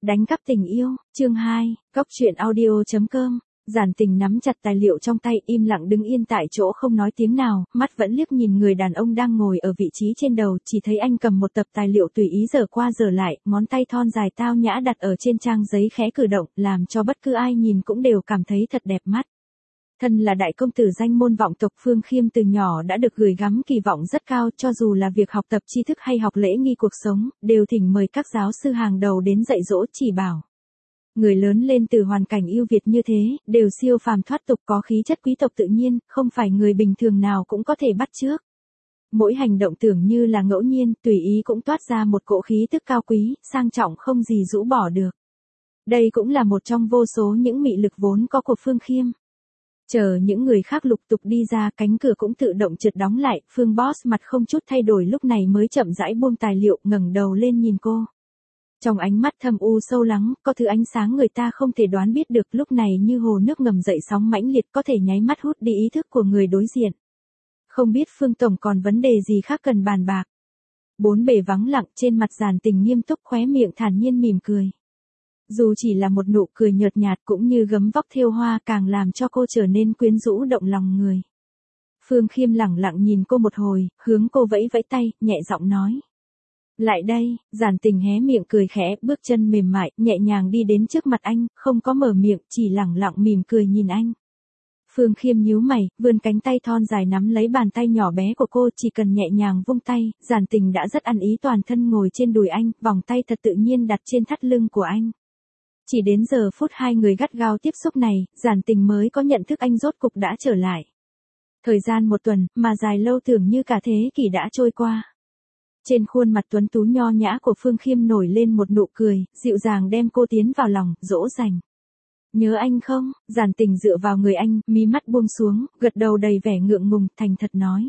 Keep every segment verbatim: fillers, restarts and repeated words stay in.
Đánh cắp tình yêu, chương hai, Cóc truyện audio chấm com. Giản Tình nắm chặt tài liệu trong tay, im lặng đứng yên tại chỗ không nói tiếng nào, mắt vẫn liếc nhìn người đàn ông đang ngồi ở vị trí trên đầu, chỉ thấy anh cầm một tập tài liệu tùy ý giở qua giở lại, ngón tay thon dài tao nhã đặt ở trên trang giấy khẽ cử động, làm cho bất cứ ai nhìn cũng đều cảm thấy thật đẹp mắt. Thân là đại công tử danh môn vọng tộc, Phương Khiêm từ nhỏ đã được gửi gắm kỳ vọng rất cao, cho dù là việc học tập tri thức hay học lễ nghi cuộc sống, đều thỉnh mời các giáo sư hàng đầu đến dạy dỗ chỉ bảo. Người lớn lên từ hoàn cảnh ưu việt như thế, đều siêu phàm thoát tục, có khí chất quý tộc tự nhiên, không phải người bình thường nào cũng có thể bắt chước. Mỗi hành động tưởng như là ngẫu nhiên, tùy ý cũng toát ra một cỗ khí tức cao quý, sang trọng không gì rũ bỏ được. Đây cũng là một trong vô số những mị lực vốn có của Phương Khiêm. Chờ những người khác lục tục đi ra, cánh cửa cũng tự động trượt đóng lại, Phương Boss mặt không chút thay đổi lúc này mới chậm rãi buông tài liệu, ngẩng đầu lên nhìn cô. Trong ánh mắt thâm u sâu lắng, có thứ ánh sáng người ta không thể đoán biết được, lúc này như hồ nước ngầm dậy sóng mãnh liệt, có thể nháy mắt hút đi ý thức của người đối diện. Không biết Phương Tổng còn vấn đề gì khác cần bàn bạc. Bốn bề vắng lặng, trên mặt Giản Tình nghiêm túc, khóe miệng thản nhiên mỉm cười. Dù chỉ là một nụ cười nhợt nhạt cũng như gấm vóc thêu hoa, càng làm cho cô trở nên quyến rũ động lòng người. Phương Khiêm lẳng lặng nhìn cô một hồi, hướng cô vẫy vẫy tay, nhẹ giọng nói. Lại đây. Giản Tình hé miệng cười khẽ, bước chân mềm mại, nhẹ nhàng đi đến trước mặt anh, không có mở miệng, chỉ lẳng lặng mỉm cười nhìn anh. Phương Khiêm nhíu mày, vươn cánh tay thon dài nắm lấy bàn tay nhỏ bé của cô, chỉ cần nhẹ nhàng vung tay, Giản Tình đã rất ăn ý toàn thân ngồi trên đùi anh, vòng tay thật tự nhiên đặt trên thắt lưng của anh. Chỉ đến giờ phút hai người gắt gao tiếp xúc này, Giản Tình mới có nhận thức anh rốt cục đã trở lại. Thời gian một tuần, mà dài lâu tưởng như cả thế kỷ đã trôi qua. Trên khuôn mặt tuấn tú nho nhã của Phương Khiêm nổi lên một nụ cười, dịu dàng đem cô tiến vào lòng, dỗ dành. Nhớ anh không? Giản Tình dựa vào người anh, mí mắt buông xuống, gật đầu đầy vẻ ngượng ngùng, thành thật nói.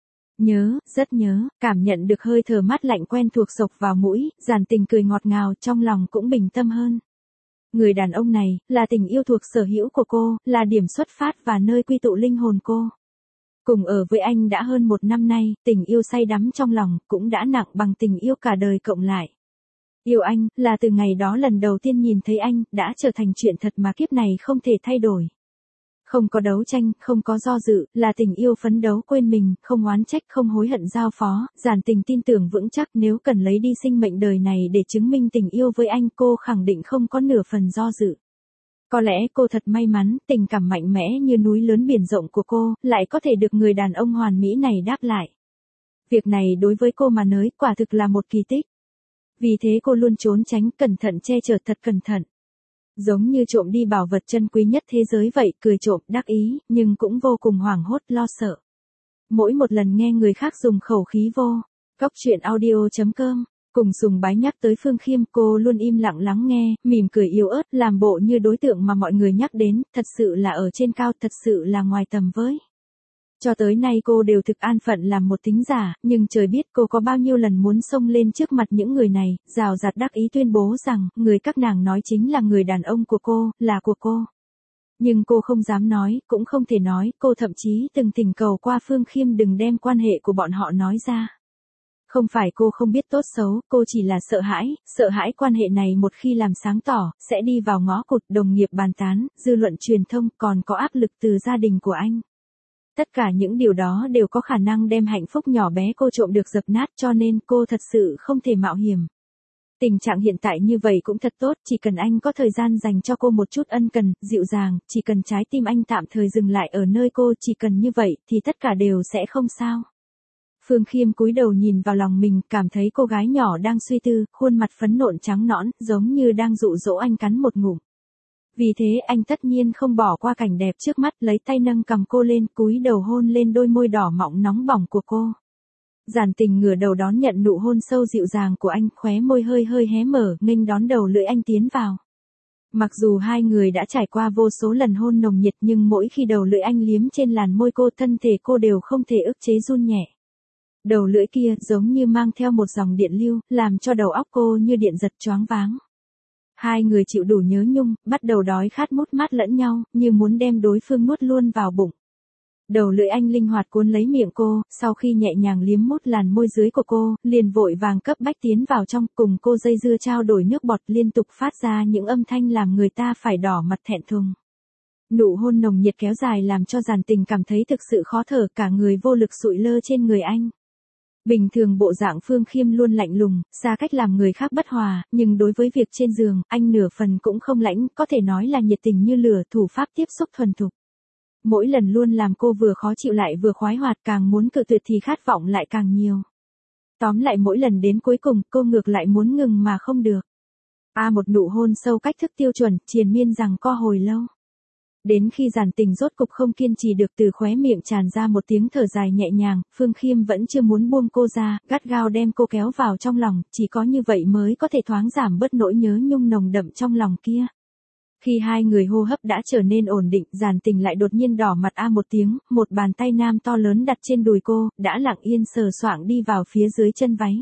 Nhớ, rất nhớ, cảm nhận được hơi thở mát lạnh quen thuộc xộc vào mũi, Giản Tình cười ngọt ngào, trong lòng cũng bình tâm hơn. Người đàn ông này, là tình yêu thuộc sở hữu của cô, là điểm xuất phát và nơi quy tụ linh hồn cô. Cùng ở với anh đã hơn một năm nay, tình yêu say đắm trong lòng, cũng đã nặng bằng tình yêu cả đời cộng lại. Yêu anh, là từ ngày đó lần đầu tiên nhìn thấy anh, đã trở thành chuyện thật mà kiếp này không thể thay đổi. Không có đấu tranh, không có do dự, là tình yêu phấn đấu quên mình, không oán trách, không hối hận giao phó. Giản Tình tin tưởng vững chắc nếu cần lấy đi sinh mệnh đời này để chứng minh tình yêu với anh, cô khẳng định không có nửa phần do dự. Có lẽ cô thật may mắn, tình cảm mạnh mẽ như núi lớn biển rộng của cô, lại có thể được người đàn ông hoàn mỹ này đáp lại. Việc này đối với cô mà nói, quả thực là một kỳ tích. Vì thế cô luôn trốn tránh, cẩn thận che chở thật cẩn thận. Giống như trộm đi bảo vật chân quý nhất thế giới vậy, cười trộm, đắc ý, nhưng cũng vô cùng hoảng hốt, lo sợ. Mỗi một lần nghe người khác dùng khẩu khí vô, Cóc truyện audio chấm com, cùng sùng bái nhắc tới Phương Khiêm, cô luôn im lặng lắng nghe, mỉm cười yếu ớt, làm bộ như đối tượng mà mọi người nhắc đến, thật sự là ở trên cao, thật sự là ngoài tầm với. Cho tới nay cô đều thực an phận làm một thính giả, nhưng trời biết cô có bao nhiêu lần muốn xông lên trước mặt những người này, rào rạt đắc ý tuyên bố rằng, người các nàng nói chính là người đàn ông của cô, là của cô. Nhưng cô không dám nói, cũng không thể nói, cô thậm chí từng thỉnh cầu qua Phương Khiêm đừng đem quan hệ của bọn họ nói ra. Không phải cô không biết tốt xấu, cô chỉ là sợ hãi, sợ hãi quan hệ này một khi làm sáng tỏ, sẽ đi vào ngõ cụt, đồng nghiệp bàn tán, dư luận truyền thông, còn có áp lực từ gia đình của anh. Tất cả những điều đó đều có khả năng đem hạnh phúc nhỏ bé cô trộm được dập nát, cho nên cô thật sự không thể mạo hiểm. Tình trạng hiện tại như vậy cũng thật tốt, chỉ cần anh có thời gian dành cho cô một chút ân cần, dịu dàng, chỉ cần trái tim anh tạm thời dừng lại ở nơi cô, chỉ cần như vậy, thì tất cả đều sẽ không sao. Phương Khiêm cúi đầu nhìn vào lòng mình, cảm thấy cô gái nhỏ đang suy tư, khuôn mặt phấn nộn trắng nõn, giống như đang dụ dỗ anh cắn một ngụm. Vì thế anh tất nhiên không bỏ qua cảnh đẹp trước mắt, lấy tay nâng cằm cô lên, cúi đầu hôn lên đôi môi đỏ mọng nóng bỏng của cô. Giản Tình ngửa đầu đón nhận nụ hôn sâu dịu dàng của anh, khóe môi hơi hơi hé mở, nghênh đón đầu lưỡi anh tiến vào. Mặc dù hai người đã trải qua vô số lần hôn nồng nhiệt, nhưng mỗi khi đầu lưỡi anh liếm trên làn môi cô, thân thể cô đều không thể ức chế run nhẹ. Đầu lưỡi kia giống như mang theo một dòng điện lưu, làm cho đầu óc cô như điện giật choáng váng. Hai người chịu đủ nhớ nhung, bắt đầu đói khát mút mát lẫn nhau, như muốn đem đối phương nuốt luôn vào bụng. Đầu lưỡi anh linh hoạt cuốn lấy miệng cô, sau khi nhẹ nhàng liếm mút làn môi dưới của cô, liền vội vàng cấp bách tiến vào trong, cùng cô dây dưa trao đổi nước bọt liên tục phát ra những âm thanh làm người ta phải đỏ mặt thẹn thùng. Nụ hôn nồng nhiệt kéo dài làm cho Giản Tình cảm thấy thực sự khó thở, cả người vô lực sụi lơ trên người anh. Bình thường bộ dạng Phương Khiêm luôn lạnh lùng, xa cách làm người khác bất hòa, nhưng đối với việc trên giường, anh nửa phần cũng không lãnh, có thể nói là nhiệt tình như lửa, thủ pháp tiếp xúc thuần thục. Mỗi lần luôn làm cô vừa khó chịu lại vừa khoái hoạt, càng muốn cự tuyệt thì khát vọng lại càng nhiều. Tóm lại mỗi lần đến cuối cùng, cô ngược lại muốn ngừng mà không được. A một nụ hôn sâu cách thức tiêu chuẩn, triền miên rằng co hồi lâu. Đến khi Giản Tình rốt cục không kiên trì được, từ khóe miệng tràn ra một tiếng thở dài nhẹ nhàng, Phương Khiêm vẫn chưa muốn buông cô ra, gắt gao đem cô kéo vào trong lòng, chỉ có như vậy mới có thể thoáng giảm bớt nỗi nhớ nhung nồng đậm trong lòng kia. Khi hai người hô hấp đã trở nên ổn định, Giản Tình lại đột nhiên đỏ mặt a một tiếng, một bàn tay nam to lớn đặt trên đùi cô, đã lặng yên sờ soạng đi vào phía dưới chân váy.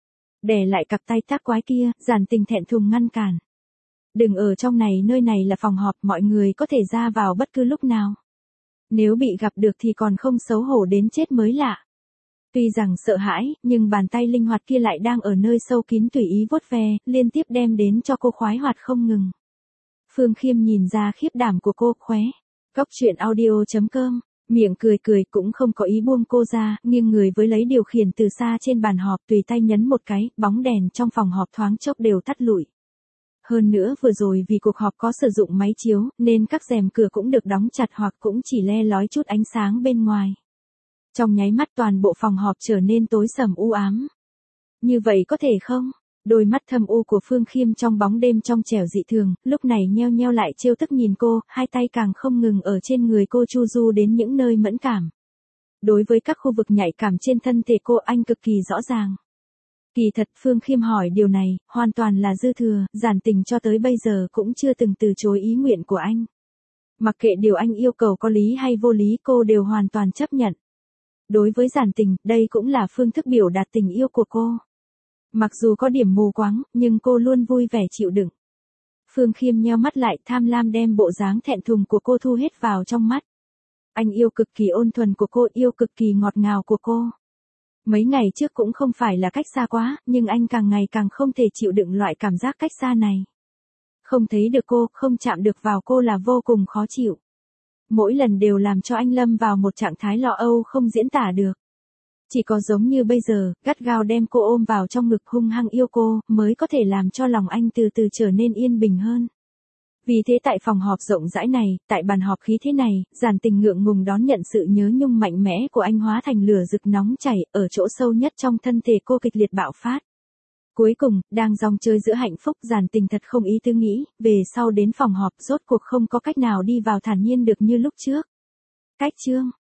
Đè lại cặp tay tác quái kia, Giản Tình thẹn thùng ngăn cản. Đừng ở trong này, nơi này là phòng họp, mọi người có thể ra vào bất cứ lúc nào. Nếu bị gặp được thì còn không xấu hổ đến chết mới lạ. Tuy rằng sợ hãi, nhưng bàn tay linh hoạt kia lại đang ở nơi sâu kín tùy ý vuốt ve, liên tiếp đem đến cho cô khoái hoạt không ngừng. Phương Khiêm nhìn ra khiếp đảm của cô, khóe. Góc truyện audio chấm com, miệng cười cười cũng không có ý buông cô ra, nghiêng người với lấy điều khiển từ xa trên bàn họp, tùy tay nhấn một cái, bóng đèn trong phòng họp thoáng chốc đều tắt lụi. Hơn nữa vừa rồi vì cuộc họp có sử dụng máy chiếu, nên các rèm cửa cũng được đóng chặt hoặc cũng chỉ le lói chút ánh sáng bên ngoài. Trong nháy mắt toàn bộ phòng họp trở nên tối sầm u ám. Như vậy có thể không? Đôi mắt thâm u của Phương Khiêm trong bóng đêm trong trẻo dị thường, lúc này nheo nheo lại trêu tức nhìn cô, hai tay càng không ngừng ở trên người cô chu du đến những nơi mẫn cảm. Đối với các khu vực nhạy cảm trên thân thể cô, anh cực kỳ rõ ràng. Kỳ thật Phương Khiêm hỏi điều này, hoàn toàn là dư thừa, Giản Tình cho tới bây giờ cũng chưa từng từ chối ý nguyện của anh. Mặc kệ điều anh yêu cầu có lý hay vô lý, cô đều hoàn toàn chấp nhận. Đối với Giản Tình, đây cũng là phương thức biểu đạt tình yêu của cô. Mặc dù có điểm mù quáng, nhưng cô luôn vui vẻ chịu đựng. Phương Khiêm nheo mắt lại, tham lam đem bộ dáng thẹn thùng của cô thu hết vào trong mắt. Anh yêu cực kỳ ôn thuần của cô, yêu cực kỳ ngọt ngào của cô. Mấy ngày trước cũng không phải là cách xa quá, nhưng anh càng ngày càng không thể chịu đựng loại cảm giác cách xa này. Không thấy được cô, không chạm được vào cô là vô cùng khó chịu. Mỗi lần đều làm cho anh lâm vào một trạng thái lo âu không diễn tả được. Chỉ có giống như bây giờ, gắt gao đem cô ôm vào trong ngực hung hăng yêu cô, mới có thể làm cho lòng anh từ từ trở nên yên bình hơn. Vì thế tại phòng họp rộng rãi này, tại bàn họp khí thế này, Giản Tình ngượng ngùng đón nhận sự nhớ nhung mạnh mẽ của anh hóa thành lửa rực nóng chảy, ở chỗ sâu nhất trong thân thể cô kịch liệt bạo phát. Cuối cùng, đang dòng chơi giữa hạnh phúc, Giản Tình thật không ý tư nghĩ, về sau đến phòng họp rốt cuộc không có cách nào đi vào thản nhiên được như lúc trước. Cách chương